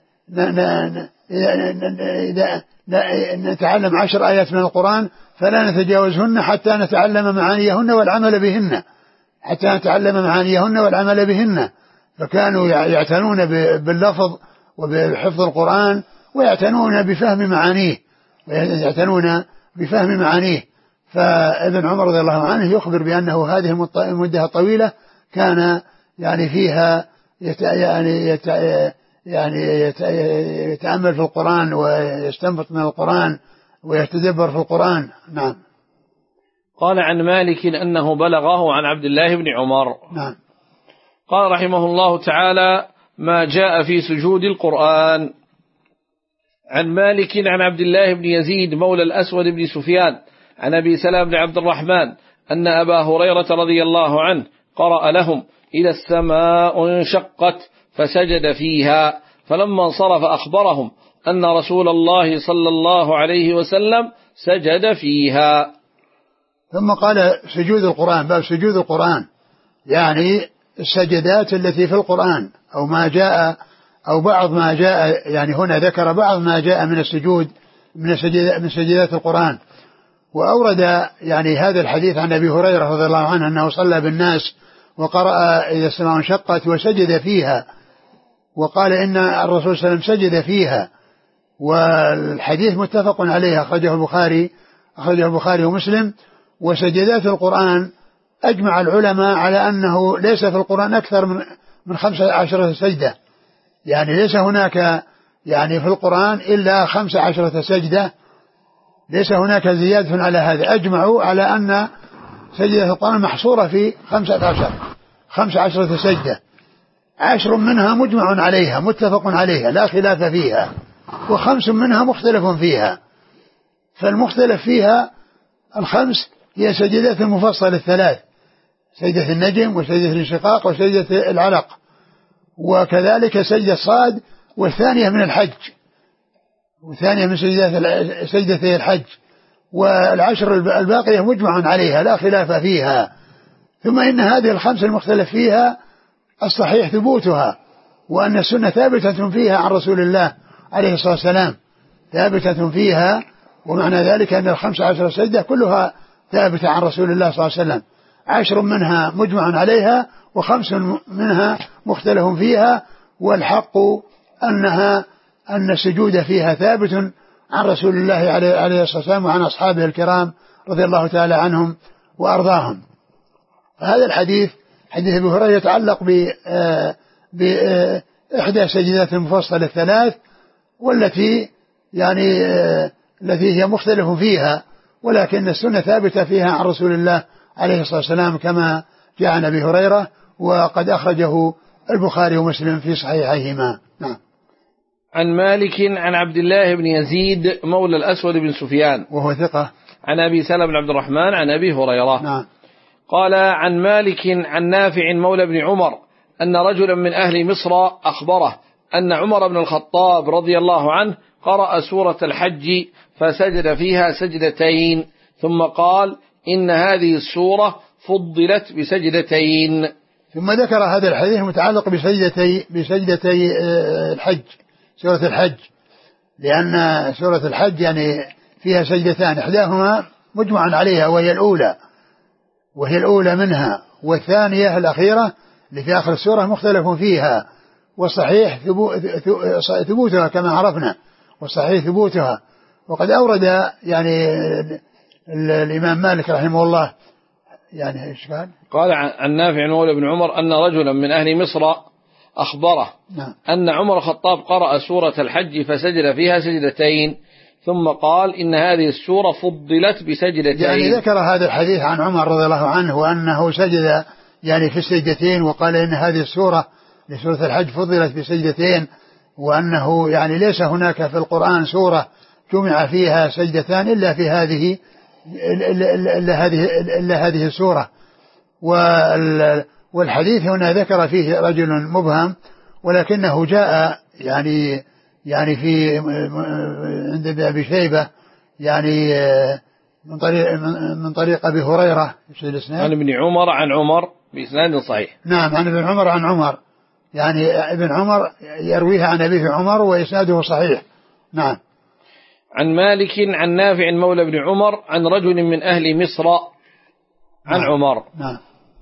إذا نتعلم عشر آيات من القرآن فلا نتجاوزهن حتى نتعلم معانيهن والعمل بهن حتى نتعلم معانيهن والعمل بهن. فكانوا يعتنون باللفظ وبحفظ القرآن ويعتنون بفهم معانيه ويعتنون بفهم معانيه. فابن عمر رضي الله عنه يخبر بأنه هذه المدة الطويلة كان يعني فيها يت يعني يت يعني يتأمل في القرآن ويستنبط من القرآن ويتدبر في القرآن. نعم. قال عن مالك أنه بلغه عن عبد الله بن عمر. نعم. قال رحمه الله تعالى: ما جاء في سجود القرآن. عن مالك عن عبد الله بن يزيد مولى الأسود بن سفيان عن أبي سلمة بن عبد الرحمن أن أبا هريرة رضي الله عنه قرأ لهم: إذا السماء انشقت فسجد فيها، فلما انصرف أخبرهم أن رسول الله صلى الله عليه وسلم سجد فيها. ثم قال: سجود القرآن، باب سجود القرآن، يعني السجدات التي في القرآن أو ما جاء أو بعض ما جاء، يعني هنا ذكر بعض ما جاء من السجود من من سجدات القرآن. وأورد يعني هذا الحديث عن أبي هريرة رضي الله عنه أنه صلى بالناس وقرأ إذا السماء انشقت وسجد فيها، وقال إن الرسول صلى الله عليه وسلم سجد فيها، والحديث متفق عليه أخرجه البخاري أخرجه البخاري ومسلم. وسجدات القرآن أجمع العلماء على أنه ليس في القرآن أكثر من من خمسة عشرة سجدة، يعني ليس هناك يعني في القرآن إلا خمسة عشرة سجدة، ليس هناك زيادة على هذا. أجمعوا على أن سجدة القرآن محصورة في خمسة عشر خمسة عشرة سجدة، عشر منها مجمع عليها متفق عليها لا خلاف فيها، وخمس منها مختلف فيها. فالمختلف فيها الخمس هي سجدات المفصل الثلاث: سجدة النجم وسجدة الانشقاق وسجدة العلق، وكذلك سجدة الصاد والثانية من الحج والثانية من سجدتي الحج، والعشر الباقية مجمع عليها لا خلاف فيها. ثم إن هذه الخمس المختلف فيها الصحيح ثبوتها، وأن السنة ثابتة فيها عن رسول الله عليه الصلاة والسلام، ثابتة فيها، ومعنى ذلك أن الخمس عشر سجدة كلها ثابتة عن رسول الله صلى الله عليه وسلم، عشر منها مجمع عليها وخمس منها مختلف فيها. والحق أنها أن السجود فيها ثابت عن رسول الله عليه الصلاة والسلام وعن أصحابه الكرام رضي الله تعالى عنهم وأرضاهم. هذا الحديث حديث أبي هريرة يتعلق بإحدى سجدات المفصل الثلاث، والتي يعني التي هي مختلف فيها، ولكن السنة ثابتة فيها عن رسول الله عليه الصلاة والسلام كما جاء عن أبي هريرة، وقد أخرجه البخاري ومسلم في صحيحيهما. نعم. عن مالك عن عبد الله بن يزيد مولى الأسود بن سفيان وهو ثقة عن أبي سلمة بن عبد الرحمن عن أبي هريرة. نعم. قال عن مالك عن نافع مولى بن عمر أن رجلا من أهل مصر أخبره أن عمر بن الخطاب رضي الله عنه قرأ سورة الحج فسجد فيها سجدتين، ثم قال: إن هذه السورة فضلت بسجدتين. ثم ذكر هذا الحديث متعلق بسجدتي بسجدتي الحج، سورة الحج، لأن سورة الحج يعني فيها سجدتان، إحداهما مجمع عليها وهي الأولى وهي الأولى منها، والثانية الأخيرة اللي في آخر السورة مختلف فيها، والصحيح ثبوتها كما عرفنا، والصحيح ثبوتها. وقد أورد يعني الإمام مالك رحمه الله يعني إيش قال؟ قال عن نافع مولى بن عمر أن رجلا من أهل مصر أخبره نعم. أن عمر الخطاب قرأ سورة الحج فسجد فيها سجدتين ثم قال إن هذه السورة فضلت بسجدتين. يعني ذكر هذا الحديث عن عمر رضي الله عنه وأنه سجد يعني في السجدتين، وقال إن هذه السورة لسورة الحج فضلت بسجدتين، وأنه يعني ليس هناك في القرآن سورة جمع فيها سجدتان إلا في هذه إلا هذه إلا هذه السورة. والحديث هنا ذكر فيه رجل مبهم، ولكنه جاء يعني يعني في عند أبي شيبة يعني من طريق من طريق أبي هريرة عن ابن عمر عن عمر بإسناد صحيح. نعم، عن ابن عمر عن عمر، يعني ابن عمر يرويها عن أبيه عمر وإسناده صحيح. نعم. عن مالك عن نافع مولى ابن عمر عن رجل من أهل مصر عن نعم. عمر. نعم.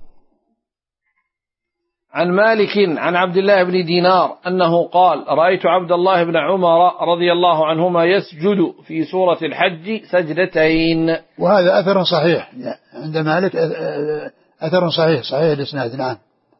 عن مالك عن عبد الله بن دينار أنه قال رأيت عبد الله بن عمر رضي الله عنهما يسجد في سورة الحج سجدتين. وهذا أثر صحيح عند مالك، أثر صحيح صحيح الإسناد. نعم.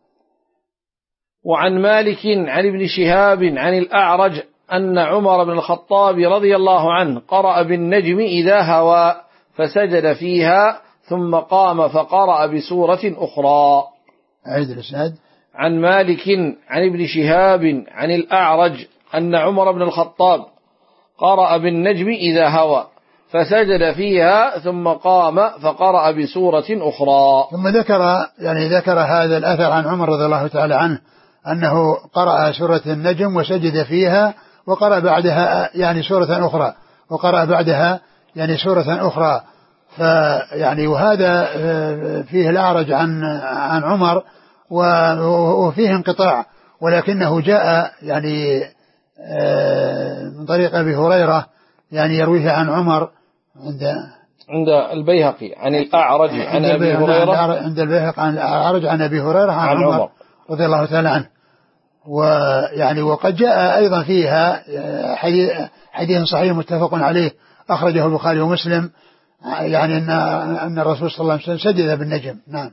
وعن مالك عن ابن شهاب عن الأعرج أن عمر بن الخطاب رضي الله عنه قرأ بالنجم إذا هوى فسجد فيها ثم قام فقرأ بسورة أخرى. أعيد الإسناد. عن مالك عن ابن شهاب عن الأعرج أن عمر بن الخطاب قرأ بالنجم إذا هوى فسجد فيها ثم قام فقرأ بسورة أخرى. ثم ذكر يعني ذكر هذا الأثر عن عمر رضي الله تعالى عنه أنه قرأ سورة النجم وسجد فيها وقرأ بعدها يعني سورة أخرى وقرأ بعدها يعني سورة أخرى. فيعني وهذا فيه الأعرج عن عن عمر وفيه انقطاع، ولكنه جاء يعني من طريق أبي هريرة يعني يرويه عن عمر عند عند البيهقي عن الأعرج عن أبي هريرة عند البيهقي عن الأعرج عن أبي هريرة عن, عن عمر رضي الله تعالى عنه. ويعني وقد جاء أيضا فيها حديث, حديث صحيح متفق عليه أخرجه البخاري ومسلم، يعني أن أن الرسول صلى الله عليه وسلم سجد بالنجم. نعم.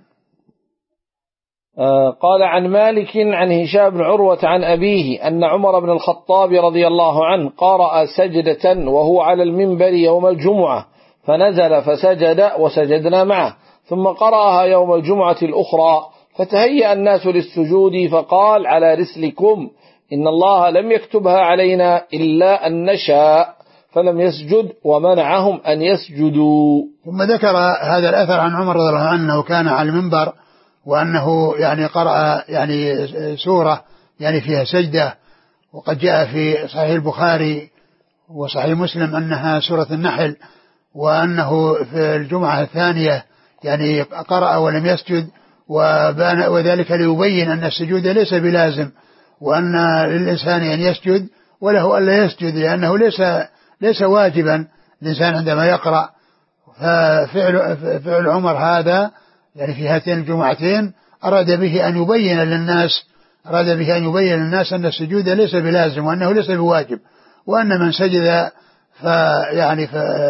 قال عن مالك عن هشام بن عروة عن أبيه أن عمر بن الخطاب رضي الله عنه قرأ سجدة وهو على المنبر يوم الجمعة فنزل فسجد وسجدنا معه ثم قرأها يوم الجمعة الأخرى فتهيأ الناس للسجود فقال على رسلكم إن الله لم يكتبها علينا إلا أن نشاء فلم يسجد ومنعهم أن يسجدوا. ثم ذكر هذا الأثر عن عمر رضي الله عنه كان على المنبر وأنه يعني قرأ يعني سورة يعني فيها سجدة، وقد جاء في صحيح البخاري وصحيح مسلم أنها سورة النحل، وأنه في الجمعة الثانية يعني قرأ ولم يسجد، وذلك ليبين أن السجود ليس بلازم وأن للإنسان أن يسجد وله ألا يسجد، لأنه ليس ليس واجبا الإنسان عندما يقرأ. ففعل فعل عمر هذا يعني في هاتين الجمعتين أراد به أن يبين للناس أراد به أن يبين للناس أن السجود ليس بلازم وأنه ليس بواجب، وأن من سجد فيعني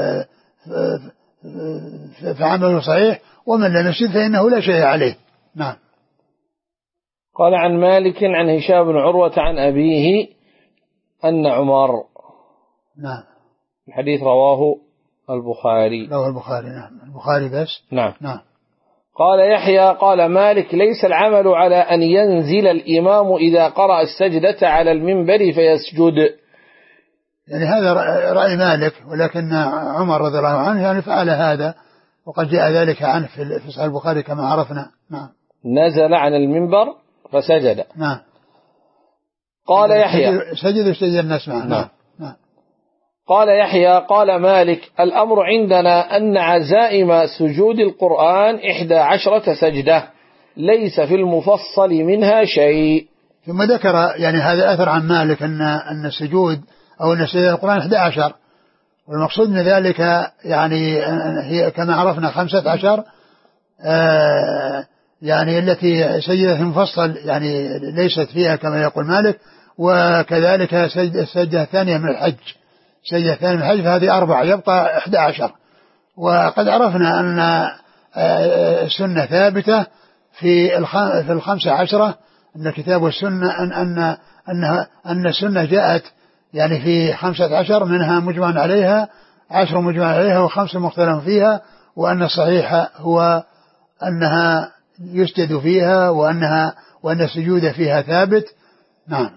فعمله صحيح ومن لم يسجد فإنه لا شيء عليه. نعم. قال عن مالك عن هشام بن عروة عن أبيه أن عمر. نعم. الحديث رواه البخاري. رواه البخاري. نعم. البخاري بس. نعم. نعم. قال يحيى قال مالك ليس العمل على أن ينزل الإمام إذا قرأ السجدة على المنبر فيسجد. يعني هذا رأي مالك، ولكن عمر رضي الله عنه يعني فعل هذا، وقد جاء ذلك عنه في صحيح البخاري كما عرفنا. نعم. نزل عن المنبر فسجد. نعم. قال يحيى سجد وسجد الناس معه. نعم. نعم. قال يحيى قال مالك الأمر عندنا أن عزائم سجود القرآن إحدى عشرة سجدة ليس في المفصل منها شيء. ثم ذكر يعني هذا أثر عن مالك أن أن السجود أو أن سجود القرآن إحدى عشر، والمقصود من ذلك يعني هي كما عرفنا خمسة عشر آه يعني التي سجدة المفصل يعني ليست فيها كما يقول مالك، وكذلك السجدة الثانية من الحج سجدة الثانية من الحج فهذه أربعة يبقى إحدى عشر. وقد عرفنا أن السنة ثابتة في في الخمسة عشرة أن الكتاب والسنة أن أن أنها أن السنة جاءت يعني في خمسة عشر، منها مجمع عليها، عشر مجمع عليها، وخمس مختلف فيها، وأن الصحيح هو أنها يسجد فيها، وأنها وأن السجود فيها ثابت. نعم.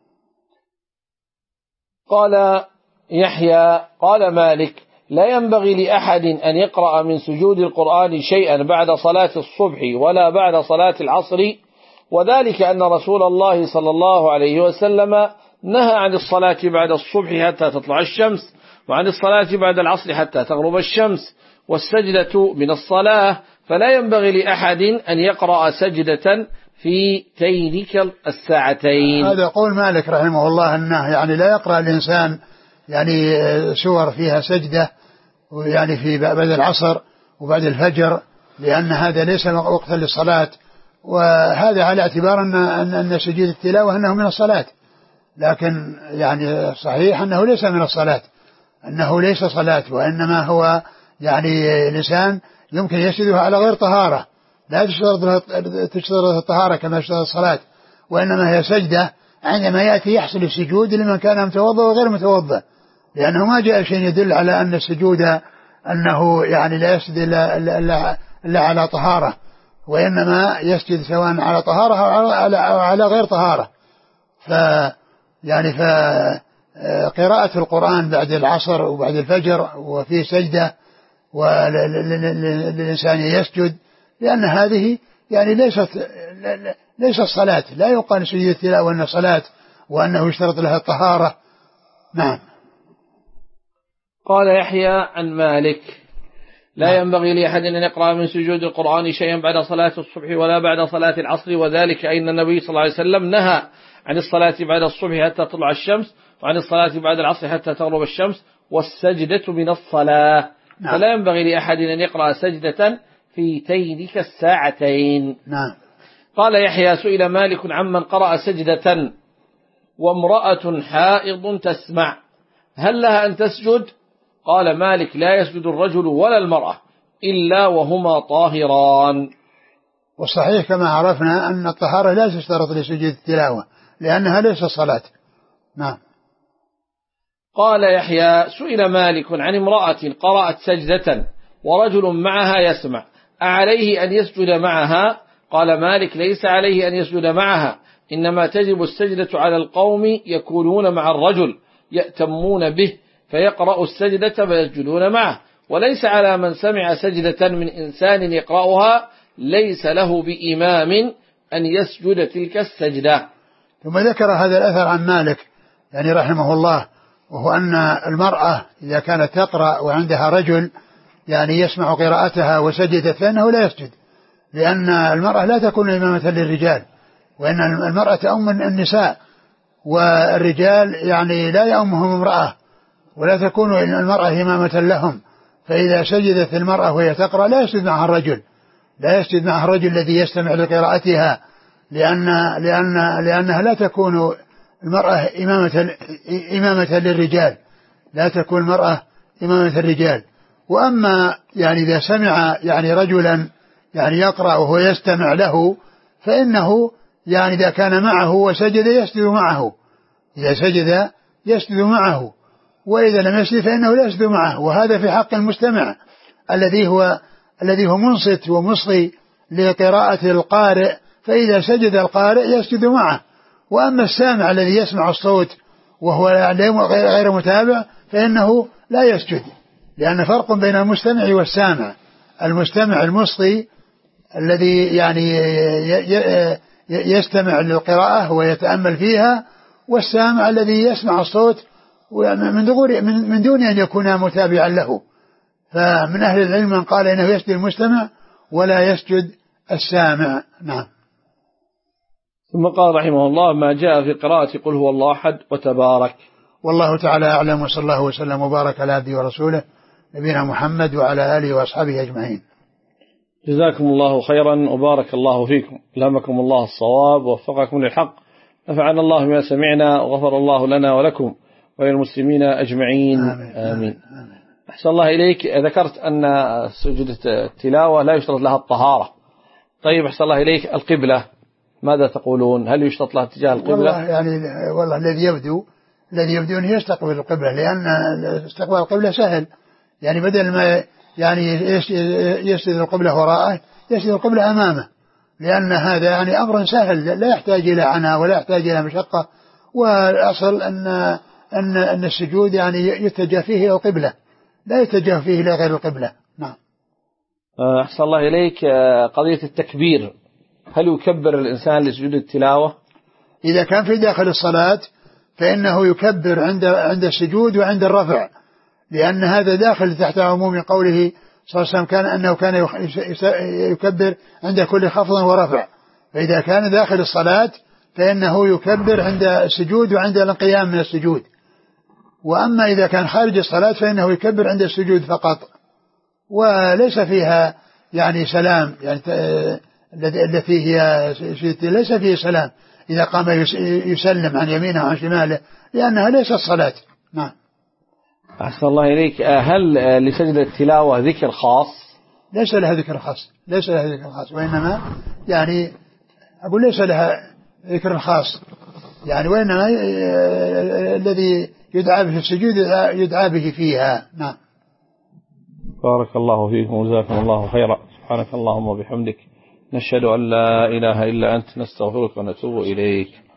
قال يحيى قال مالك: لا ينبغي لأحد أن يقرأ من سجود القرآن شيئا بعد صلاة الصبح ولا بعد صلاة العصر، وذلك أن رسول الله صلى الله عليه وسلم نهى عن الصلاة بعد الصبح حتى تطلع الشمس، وعن الصلاة بعد العصر حتى تغرب الشمس، والسجدة من الصلاة، فلا ينبغي لأحد أن يقرأ سجدة في تلك الساعتين. هذا قول مالك رحمه الله، أنه يعني لا يقرأ الإنسان يعني سور فيها سجدة يعني في بعد العصر وبعد الفجر، لأن هذا ليس وقتا للصلاة، وهذا على اعتبار أن أن سجود التلاوة أنه من الصلاة، لكن يعني صحيح أنه ليس من الصلاة، أنه ليس صلاة، وإنما هو يعني الإنسان يمكن يسجدها على غير طهارة، لا تشترط الطهارة كما يشترط الصلاة، وإنما هي سجدة عندما يأتي يحصل السجود لمن كان متوضأ وغير متوضأ، لأنه ما جاء شيء يدل على أن السجود أنه يعني لا يسجد إلا على طهارة، وإنما يسجد سواء على طهارة أو على غير طهارة. ف يعني فقراءة القرآن بعد العصر وبعد الفجر وفي سجدة وللإنسان يسجد، لأن هذه يعني ليست ليست صلاة، لا يقال سجود التلاوة أنه صلاة وأنه يشترط لها الطهارة. نعم. قال يحيى عن مالك: لا ينبغي لأحد أن يقرأ من سجود القرآن شيئا بعد صلاة الصبح ولا بعد صلاة العصر، وذلك أن النبي صلى الله عليه وسلم نهى عن الصلاة بعد الصبح حتى تطلع الشمس، وعن الصلاة بعد العصر حتى تغرب الشمس، والسجدة من الصلاة. نعم. فلا ينبغي لأحد أن يقرأ سجدة في تلك الساعتين. نعم. قال يحيى: سئل مالك عمن قرأ سجدة وامرأة حائض تسمع هل لها أن تسجد؟ قال مالك: لا يسجد الرجل ولا المرأة إلا وهما طاهران. والصحيح كما عرفنا أن الطهارة لا تشترط لسجود التلاوة لأنها ليست صلاة. نعم. قال يحيى: سئل مالك عن امرأة قرأت سجدة ورجل معها يسمع أعليه أن يسجد معها؟ قال مالك: ليس عليه أن يسجد معها، إنما تجب السجدة على القوم يكونون مع الرجل يأتمون به فيقرأ السجدة فيسجدون معه، وليس على من سمع سجدة من إنسان يقرأها ليس له بإمام أن يسجد تلك السجدة. ثم ذكر هذا الأثر عن مالك يعني رحمه الله، وهو أن المرأة إذا كانت تقرأ وعندها رجل يعني يسمع قراءتها وسجدت فإنه لا يسجد، لأن المرأة لا تكون إمامة للرجال، وإن المرأة تؤم النساء، والرجال يعني لا يؤمهم امرأة، ولا تكون المرأة إمامة لهم، فإذا سجدت المرأة وهي تقرأ لا يسجد معها الرجل، لا يسجد معها الرجل الذي يستمع لقراءتها، لأن لأن لأنها لا تكون المرأة إمامة إمامة للرجال، لا تكون المرأة إمامة الرجال. وأما يعني إذا سمع يعني رجلا يعني يقرأ وهو يستمع له فإنه يعني إذا كان معه وسجد يسجد معه، إذا سجد يسجد معه، وإذا لم يسجد فإنه لا يسجد معه، وهذا في حق المستمع الذي هو الذي هو منصت ومصغي لقراءة القارئ، فإذا سجد القارئ يسجد معه. وأما السامع الذي يسمع الصوت وهو غير متابع فإنه لا يسجد، لأن فرق بين المستمع والسامع، المستمع المصغي الذي يعني يستمع للقراءة ويتأمل فيها، والسامع الذي يسمع الصوت من دون أن يكون متابعا له. فمن أهل العلم من قال إنه يسجد المستمع ولا يسجد السامع. نعم. ثم قال رحمه الله: ما جاء في قراءة قل هو الله أحد وتبارك. والله تعالى أعلم، وصلى الله وسلم وبارك على عبده ورسوله نبينا محمد وعلى آله وأصحابه أجمعين. جزاكم الله خيرا وبارك الله فيكم، ألهمكم الله الصواب ووفقكم للحق، نفعنا الله بما سمعنا وغفر الله لنا ولكم وللمسلمين أجمعين. آمين. آمين. آمين. أحسن الله إليك. ذكرت أن سجود التلاوة لا يشترط لها الطهارة. طيب أحسن الله إليك، القبلة ماذا تقولون؟ هل يشترط له اتجاه القبلة؟ والله يعني والله الذي يبدو الذي يبدو أنه يستقبل القبلة، لأن استقبال القبلة سهل، يعني بدل ما يعني يسجد القبلة وراءه يسجد القبلة أمامه، لأن هذا يعني أمر سهل لا يحتاج إلى عناء ولا يحتاج إلى مشقة. والأصل أن أن أن السجود يعني يتجه فيه إلى القبلة لا يتجه فيه إلى غير القبلة. نعم. أحسن الله إليك. قضية التكبير، هل يكبر الإنسان لسجود التلاوة؟ إذا كان في داخل الصلاة فإنه يكبر عند عند السجود وعند الرفع، لأن هذا داخل تحت عموم قوله صلى الله عليه وسلم كان أنه كان يكبر عند كل خفض ورفع. فإذا كان داخل الصلاة فإنه يكبر عند السجود وعند القيام من السجود. وأما إذا كان خارج الصلاة فإنه يكبر عند السجود فقط، وليس فيها يعني سلام، يعني التي هي ليس فيه سلام إذا قام يسلم عن يمينه وعن شماله، لأنها ليست صلاة. نعم. أحسن الله إليك. هل لسجدة التلاوة ذكر خاص؟ ليس لها ذكر خاص، ليس لها ذكر خاص، وإنما يعني أقول ليس لها ذكر خاص، يعني وإنما الذي يدعى به السجود يدعى به فيها. نعم. بارك الله فيكم وجزاكم الله خيرا. سبحانك اللهم وبحمدك نشهد أن لا إله إلا أنت نستغفرك ونتوب إليك.